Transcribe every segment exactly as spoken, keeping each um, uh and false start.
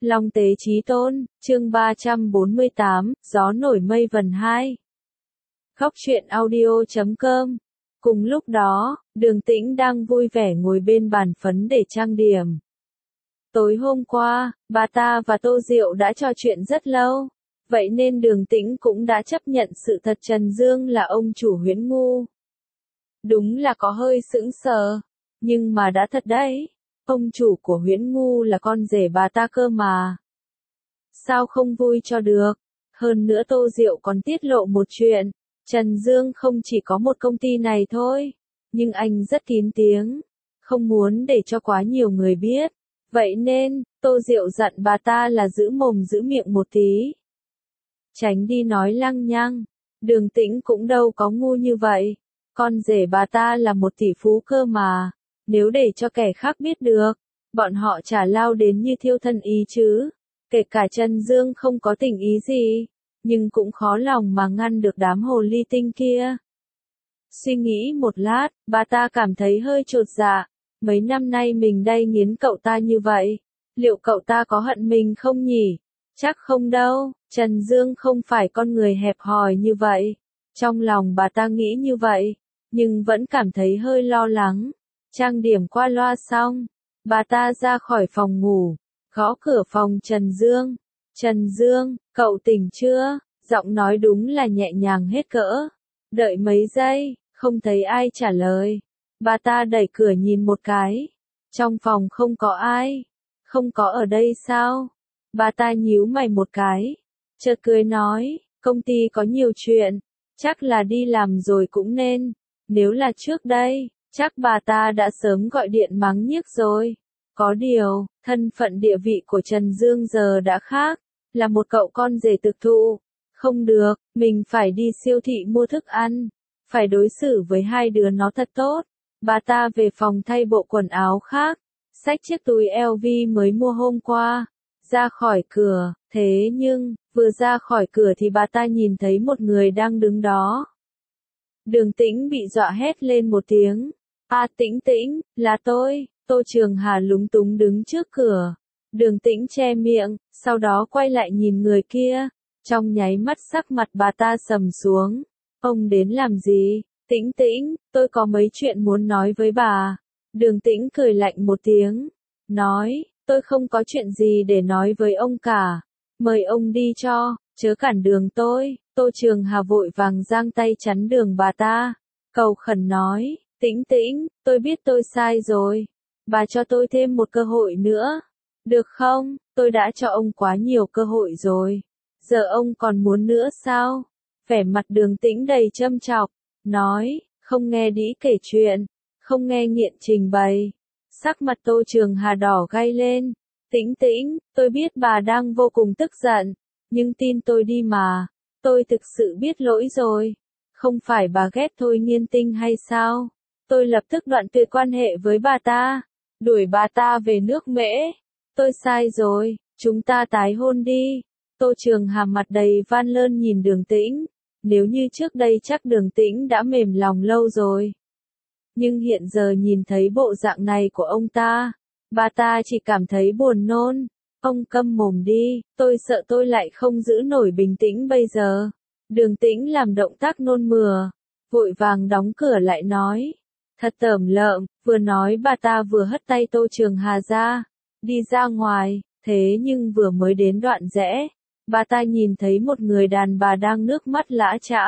Long tế chí tôn, chương ba trăm bốn mươi tám, gió nổi mây vần hai. Góc truyện audio chấm com. Cùng lúc đó, Đường Tĩnh đang vui vẻ ngồi bên bàn phấn để trang điểm. Tối hôm qua, bà ta và Tô Diệu đã trò chuyện rất lâu, vậy nên Đường Tĩnh cũng đã chấp nhận sự thật Trần Dương là ông chủ Huyễn Ngu. Đúng là có hơi sững sờ, nhưng mà đã thật đấy. Ông chủ của Huyễn Ngu là con rể bà ta cơ mà. Sao không vui cho được? Hơn nữa Tô Diệu còn tiết lộ một chuyện. Trần Dương không chỉ có một công ty này thôi, nhưng anh rất kín tiếng, không muốn để cho quá nhiều người biết. Vậy nên, Tô Diệu dặn bà ta là giữ mồm giữ miệng một tí. Tránh đi nói lăng nhăng. Đường Tĩnh cũng đâu có ngu như vậy. Con rể bà ta là một tỷ phú cơ mà. Nếu để cho kẻ khác biết được, bọn họ chả lao đến như thiêu thân ý chứ. Kể cả Trần Dương không có tình ý gì, nhưng cũng khó lòng mà ngăn được đám hồ ly tinh kia. Suy nghĩ một lát, bà ta cảm thấy hơi chột dạ. Mấy năm nay mình đay nghiến cậu ta như vậy, liệu cậu ta có hận mình không nhỉ? Chắc không đâu, Trần Dương không phải con người hẹp hòi như vậy. Trong lòng bà ta nghĩ như vậy, nhưng vẫn cảm thấy hơi lo lắng. Trang điểm qua loa xong, bà ta ra khỏi phòng ngủ, gõ cửa phòng Trần Dương. Trần Dương, cậu tỉnh chưa? Giọng nói đúng là nhẹ nhàng hết cỡ. Đợi mấy giây, không thấy ai trả lời. Bà ta đẩy cửa nhìn một cái. Trong phòng không có ai. Không có ở đây sao? Bà ta nhíu mày một cái. Chợt cười nói, công ty có nhiều chuyện. Chắc là đi làm rồi cũng nên. Nếu là trước đây, chắc bà ta đã sớm gọi điện mắng nhiếc rồi. Có điều, thân phận địa vị của Trần Dương giờ đã khác. Là một cậu con rể thực thụ. Không được, mình phải đi siêu thị mua thức ăn. Phải đối xử với hai đứa nó thật tốt. Bà ta về phòng thay bộ quần áo khác. Xách chiếc túi L V mới mua hôm qua. Ra khỏi cửa, thế nhưng, vừa ra khỏi cửa thì bà ta nhìn thấy một người đang đứng đó. Đường Tĩnh bị dọa hét lên một tiếng. À Tĩnh Tĩnh, là tôi. Tô Trường Hà lúng túng đứng trước cửa. Đường Tĩnh che miệng, sau đó quay lại nhìn người kia. Trong nháy mắt sắc mặt bà ta sầm xuống. Ông đến làm gì? Tĩnh Tĩnh, tôi có mấy chuyện muốn nói với bà. Đường Tĩnh cười lạnh một tiếng. Nói, tôi không có chuyện gì để nói với ông cả. Mời ông đi cho, chớ cản đường tôi. Tô Trường Hà vội vàng giang tay chắn đường bà ta. Cầu khẩn nói, Tĩnh Tĩnh, tôi biết tôi sai rồi. Bà cho tôi thêm một cơ hội nữa. Được không? Tôi đã cho ông quá nhiều cơ hội rồi. Giờ ông còn muốn nữa sao? Vẻ mặt Đường Tĩnh đầy châm chọc. Nói, không nghe đĩ kể chuyện. Không nghe nghiện trình bày. Sắc mặt Tô Trường Hà đỏ gay lên. Tĩnh Tĩnh, tôi biết bà đang vô cùng tức giận. Nhưng tin tôi đi mà. Tôi thực sự biết lỗi rồi. Không phải bà ghét Thôi Nghiên Tinh hay sao? Tôi lập tức đoạn tuyệt quan hệ với bà ta. Đuổi bà ta về nước Mễ. Tôi sai rồi, chúng ta tái hôn đi. Tô Trường Hà mặt đầy van lơn nhìn Đường Tĩnh. Nếu như trước đây chắc Đường Tĩnh đã mềm lòng lâu rồi. Nhưng hiện giờ nhìn thấy bộ dạng này của ông ta, bà ta chỉ cảm thấy buồn nôn. Ông câm mồm đi, tôi sợ tôi lại không giữ nổi bình tĩnh bây giờ. Đường Tĩnh làm động tác nôn mửa, vội vàng đóng cửa lại nói. Thật tởm lợm, vừa nói bà ta vừa hất tay Tô Trường Hà ra, đi ra ngoài, thế nhưng vừa mới đến đoạn rẽ, bà ta nhìn thấy một người đàn bà đang nước mắt lã chã.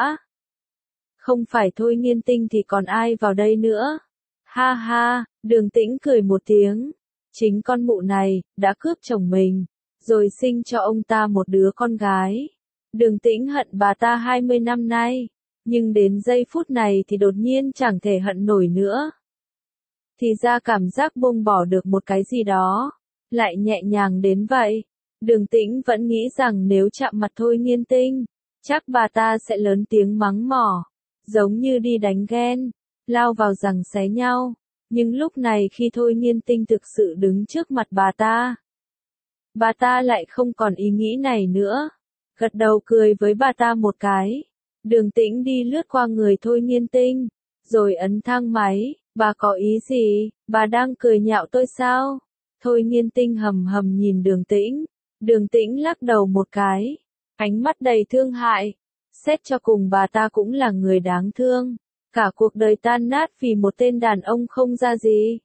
Không phải Thôi Nghiên Tinh thì còn ai vào đây nữa? Ha ha, Đường Tĩnh cười một tiếng. Chính con mụ này, đã cướp chồng mình, rồi sinh cho ông ta một đứa con gái. Đường Tĩnh hận bà ta hai mươi năm nay, nhưng đến giây phút này thì đột nhiên chẳng thể hận nổi nữa. Thì ra cảm giác buông bỏ được một cái gì đó, lại nhẹ nhàng đến vậy. Đường Tĩnh vẫn nghĩ rằng nếu chạm mặt Thôi Nghiên Tinh, chắc bà ta sẽ lớn tiếng mắng mỏ, giống như đi đánh ghen, lao vào giằng xé nhau. Nhưng lúc này khi Thôi Nghiên Tinh thực sự đứng trước mặt bà ta, bà ta lại không còn ý nghĩ này nữa. Gật đầu cười với bà ta một cái. Đường Tĩnh đi lướt qua người Thôi Nghiên Tinh, rồi ấn thang máy. Bà có ý gì? Bà đang cười nhạo tôi sao? Thôi Nghiên Tinh hầm hầm nhìn Đường Tĩnh. Đường Tĩnh lắc đầu một cái, ánh mắt đầy thương hại. Xét cho cùng bà ta cũng là người đáng thương. Cả cuộc đời tan nát vì một tên đàn ông không ra gì.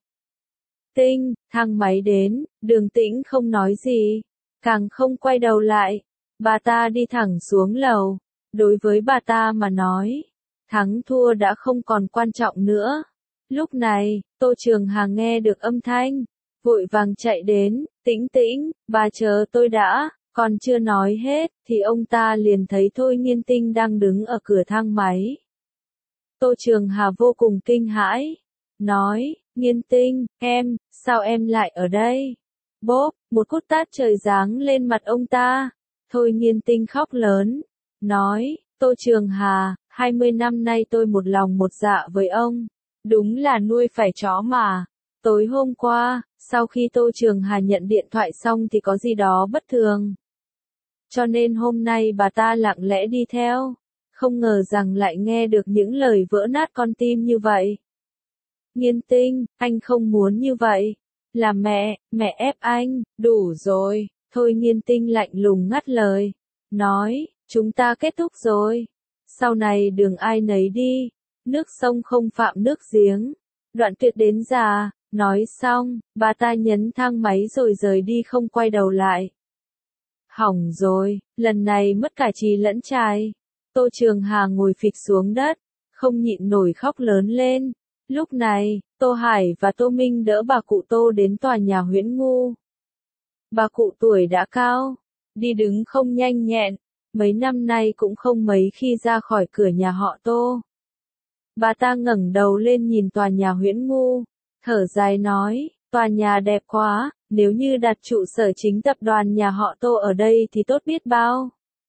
Tinh, thang máy đến, Đường Tĩnh không nói gì, càng không quay đầu lại. Bà ta đi thẳng xuống lầu. Đối với bà ta mà nói, thắng thua đã không còn quan trọng nữa. Lúc này, Tô Trường Hà nghe được âm thanh, vội vàng chạy đến, Tĩnh Tĩnh, bà chờ tôi đã. Còn chưa nói hết, thì ông ta liền thấy Thôi Nghiên Tinh đang đứng ở cửa thang máy. Tô Trường Hà vô cùng kinh hãi, nói, Nghiên Tinh, em, sao em lại ở đây? Bốp, một cú tát trời giáng lên mặt ông ta. Thôi Nghiên Tinh khóc lớn, nói, Tô Trường Hà, hai mươi năm nay tôi một lòng một dạ với ông, đúng là nuôi phải chó mà. Tối hôm qua, sau khi Tô Trường Hà nhận điện thoại xong thì có gì đó bất thường. Cho nên hôm nay bà ta lặng lẽ đi theo, không ngờ rằng lại nghe được những lời vỡ nát con tim như vậy. Nghiên Tinh, anh không muốn như vậy. Là mẹ, mẹ ép anh, đủ rồi. Thôi Nghiên Tinh lạnh lùng ngắt lời, nói, chúng ta kết thúc rồi. Sau này đường ai nấy đi, nước sông không phạm nước giếng. Đoạn tuyệt đến già, nói xong, bà ta nhấn thang máy rồi rời đi không quay đầu lại. Hỏng rồi, lần này mất cả trí lẫn trai. Tô Trường Hà ngồi phịch xuống đất, không nhịn nổi khóc lớn lên. Lúc này, Tô Hải và Tô Minh đỡ bà cụ Tô đến tòa nhà Huyễn Ngu. Bà cụ tuổi đã cao, đi đứng không nhanh nhẹn, mấy năm nay cũng không mấy khi ra khỏi cửa nhà họ Tô. Bà ta ngẩng đầu lên nhìn tòa nhà Huyễn Ngu, thở dài nói, tòa nhà đẹp quá, nếu như đặt trụ sở chính tập đoàn nhà họ Tô ở đây thì tốt biết bao.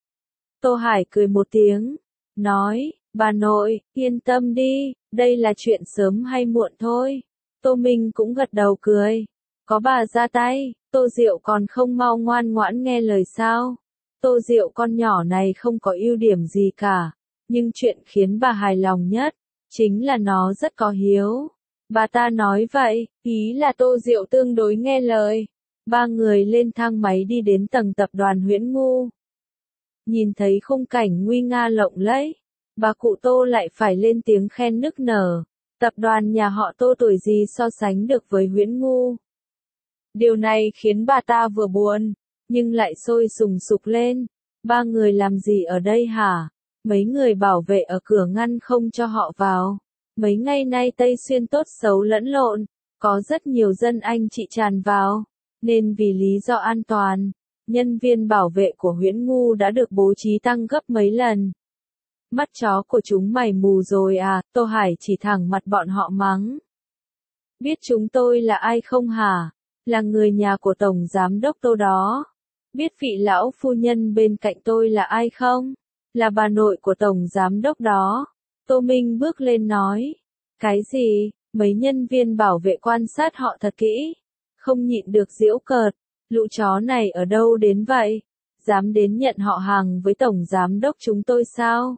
Tô Hải cười một tiếng, nói, bà nội, yên tâm đi, đây là chuyện sớm hay muộn thôi. Tô Minh cũng gật đầu cười, có bà ra tay, Tô Diệu còn không mau ngoan ngoãn nghe lời sao. Tô Diệu con nhỏ này không có ưu điểm gì cả, nhưng chuyện khiến bà hài lòng nhất, chính là nó rất có hiếu. Bà ta nói vậy, ý là Tô Diệu tương đối nghe lời. Ba người lên thang máy đi đến tầng tập đoàn Huyễn Ngu. Nhìn thấy khung cảnh nguy nga lộng lẫy, bà cụ Tô lại phải lên tiếng khen nức nở. Tập đoàn nhà họ Tô tuổi gì so sánh được với Huyễn Ngu. Điều này khiến bà ta vừa buồn, nhưng lại sôi sùng sục lên. Ba người làm gì ở đây hả? Mấy người bảo vệ ở cửa ngăn không cho họ vào. Mấy ngày nay Tây Xuyên tốt xấu lẫn lộn, có rất nhiều dân anh chị tràn vào, nên vì lý do an toàn, nhân viên bảo vệ của Huyễn Ngu đã được bố trí tăng gấp mấy lần. Mắt chó của chúng mày mù rồi à? Tô Hải chỉ thẳng mặt bọn họ mắng. Biết chúng tôi là ai không hả? Là người nhà của Tổng Giám đốc Tô đó. Biết vị lão phu nhân bên cạnh tôi là ai không? Là bà nội của Tổng Giám đốc đó. Tô Minh bước lên nói. Cái gì? Mấy nhân viên bảo vệ quan sát họ thật kỹ. Không nhịn được giễu cợt. Lũ chó này ở đâu đến vậy? Dám đến nhận họ hàng với Tổng Giám đốc chúng tôi sao?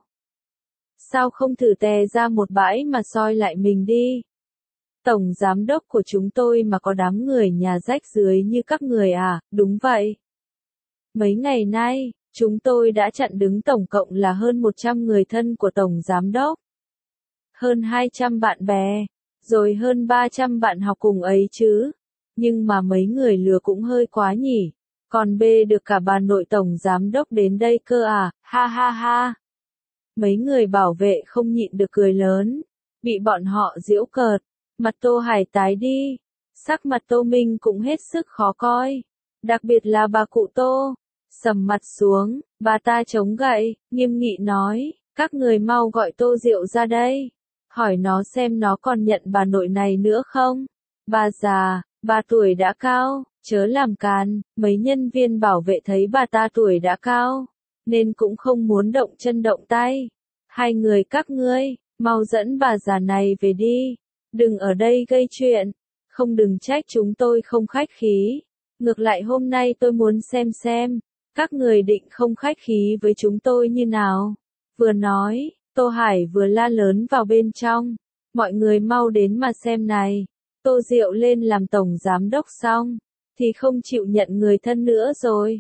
Sao không thử tè ra một bãi mà soi lại mình đi? Tổng Giám đốc của chúng tôi mà có đám người nhà rách dưới như các người à? Đúng vậy. Mấy ngày nay, chúng tôi đã chặn đứng tổng cộng là hơn một trăm người thân của Tổng Giám đốc. Hơn hai trăm bạn bè, rồi hơn ba trăm bạn học cùng ấy chứ. Nhưng mà mấy người lừa cũng hơi quá nhỉ. Còn bê được cả bà nội Tổng Giám đốc đến đây cơ à, ha ha ha. Mấy người bảo vệ không nhịn được cười lớn, bị bọn họ giễu cợt. Mặt Tô Hải tái đi, sắc mặt Tô Minh cũng hết sức khó coi. Đặc biệt là bà cụ Tô, sầm mặt xuống, bà ta chống gậy, nghiêm nghị nói, các người mau gọi Tô Diệu ra đây. Hỏi nó xem nó còn nhận bà nội này nữa không? Bà già, bà tuổi đã cao, chớ làm càn. Mấy nhân viên bảo vệ thấy bà ta tuổi đã cao, nên cũng không muốn động chân động tay. Hai người các ngươi, mau dẫn bà già này về đi. Đừng ở đây gây chuyện. Không đừng trách chúng tôi không khách khí. Ngược lại hôm nay tôi muốn xem xem, các người định không khách khí với chúng tôi như nào. Vừa nói, Tô Hải vừa la lớn vào bên trong. Mọi người mau đến mà xem này. Tô Diệu lên làm tổng giám đốc xong, thì không chịu nhận người thân nữa rồi.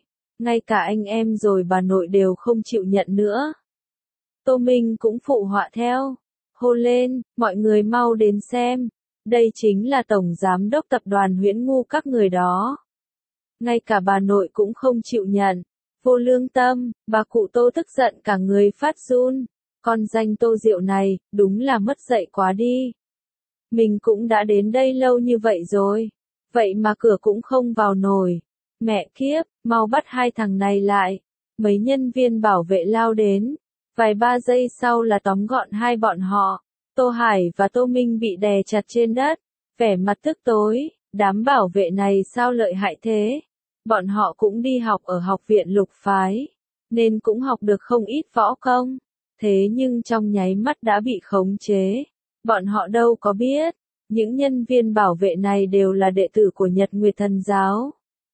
ngay cả anh em rồi bà nội đều không chịu nhận nữa. Tô Minh cũng phụ họa theo, hô lên, mọi người mau đến xem, đây chính là tổng giám đốc tập đoàn Huyễn Ngu các người đó. Ngay cả bà nội cũng không chịu nhận, vô lương tâm, bà cụ Tô tức giận cả người phát run, con danh Tô Diệu này, đúng là mất dạy quá đi. Mình cũng đã đến đây lâu như vậy rồi, vậy mà cửa cũng không vào nổi. Mẹ kiếp, mau bắt hai thằng này lại. Mấy nhân viên bảo vệ lao đến, vài ba giây sau là tóm gọn hai bọn họ. Tô Hải và Tô Minh bị đè chặt trên đất, vẻ mặt tức tối, đám bảo vệ này sao lợi hại thế? Bọn họ cũng đi học ở học viện Lục Phái, nên cũng học được không ít võ công, thế nhưng trong nháy mắt đã bị khống chế. Bọn họ đâu có biết, những nhân viên bảo vệ này đều là đệ tử của Nhật Nguyệt Thần Giáo.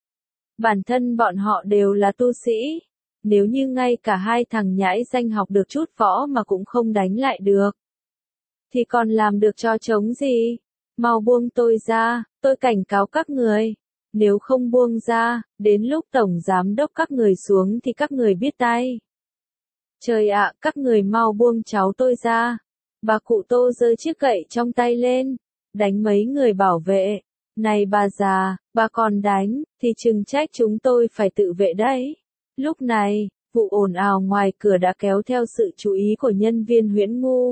Bản thân bọn họ đều là tu sĩ, nếu như ngay cả hai thằng nhãi danh học được chút võ mà cũng không đánh lại được, thì còn làm được cho trống gì? Mau buông tôi ra, tôi cảnh cáo các người. Nếu không buông ra, đến lúc tổng giám đốc các người xuống thì các người biết tay. Trời ạ, các người mau buông cháu tôi ra. Bà cụ Tô giơ chiếc gậy trong tay lên, đánh mấy người bảo vệ. Này bà già, bà còn đánh, thì chừng trách chúng tôi phải tự vệ đấy. Lúc này, vụ ồn ào ngoài cửa đã kéo theo sự chú ý của nhân viên Huyễn Ngu.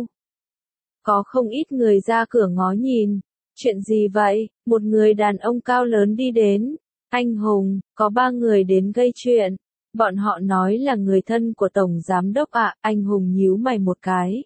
Có không ít người ra cửa ngó nhìn. Chuyện gì vậy? Một người đàn ông cao lớn đi đến. Anh Hùng, có ba người đến gây chuyện. Bọn họ nói là người thân của Tổng Giám Đốc ạ. À, anh Hùng nhíu mày một cái.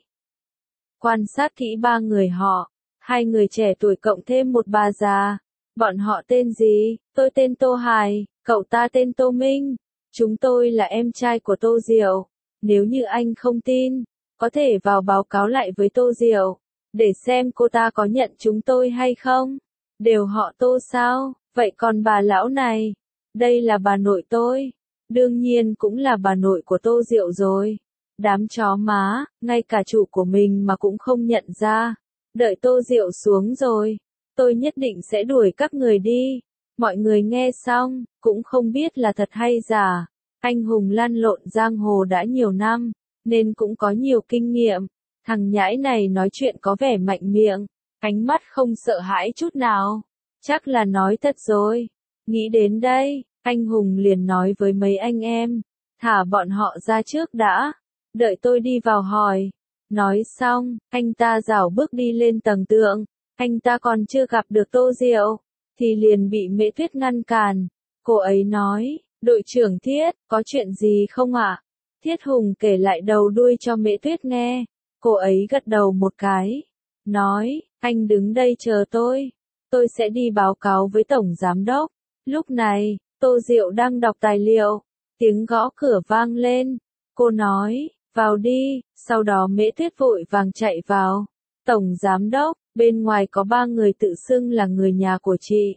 Quan sát kỹ ba người họ. Hai người trẻ tuổi cộng thêm một bà già. Bọn họ tên gì? Tôi tên Tô Hải, cậu ta tên Tô Minh. Chúng tôi là em trai của Tô Diệu. Nếu như anh không tin, có thể vào báo cáo lại với Tô Diệu, để xem cô ta có nhận chúng tôi hay không. Đều họ Tô sao? Vậy còn bà lão này? Đây là bà nội tôi. Đương nhiên cũng là bà nội của Tô Diệu rồi. Đám chó má, ngay cả chủ của mình mà cũng không nhận ra. Đợi Tô Diệu xuống rồi, tôi nhất định sẽ đuổi các người đi. Mọi người nghe xong, cũng không biết là thật hay giả. Anh Hùng lăn lộn giang hồ đã nhiều năm, nên cũng có nhiều kinh nghiệm. Thằng nhãi này nói chuyện có vẻ mạnh miệng, ánh mắt không sợ hãi chút nào. Chắc là nói thật rồi. Nghĩ đến đây, anh Hùng liền nói với mấy anh em, thả bọn họ ra trước đã, đợi tôi đi vào hỏi. Nói xong, anh ta rảo bước đi lên tầng tượng. Anh ta còn chưa gặp được Tô Diệu, thì liền bị Mễ Tuyết ngăn cản. Cô ấy nói, đội trưởng Thiết, có chuyện gì không ạ? Thiết Hùng kể lại đầu đuôi cho Mễ Tuyết nghe. Cô ấy gật đầu một cái, nói, anh đứng đây chờ tôi, tôi sẽ đi báo cáo với Tổng Giám Đốc. Lúc này, Tô Diệu đang đọc tài liệu, tiếng gõ cửa vang lên. Cô nói, vào đi, sau đó Mễ Tuyết vội vàng chạy vào. Tổng Giám Đốc, bên ngoài có ba người tự xưng là người nhà của chị.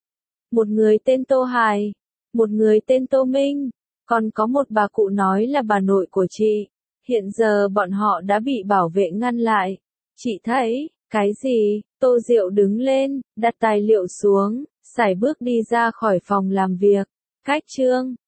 Một người tên Tô Hải, một người tên Tô Minh, còn có một bà cụ nói là bà nội của chị. Hiện giờ bọn họ đã bị bảo vệ ngăn lại. Chị thấy, cái gì? Tô Diệu đứng lên, đặt tài liệu xuống, sải bước đi ra khỏi phòng làm việc. Cách chương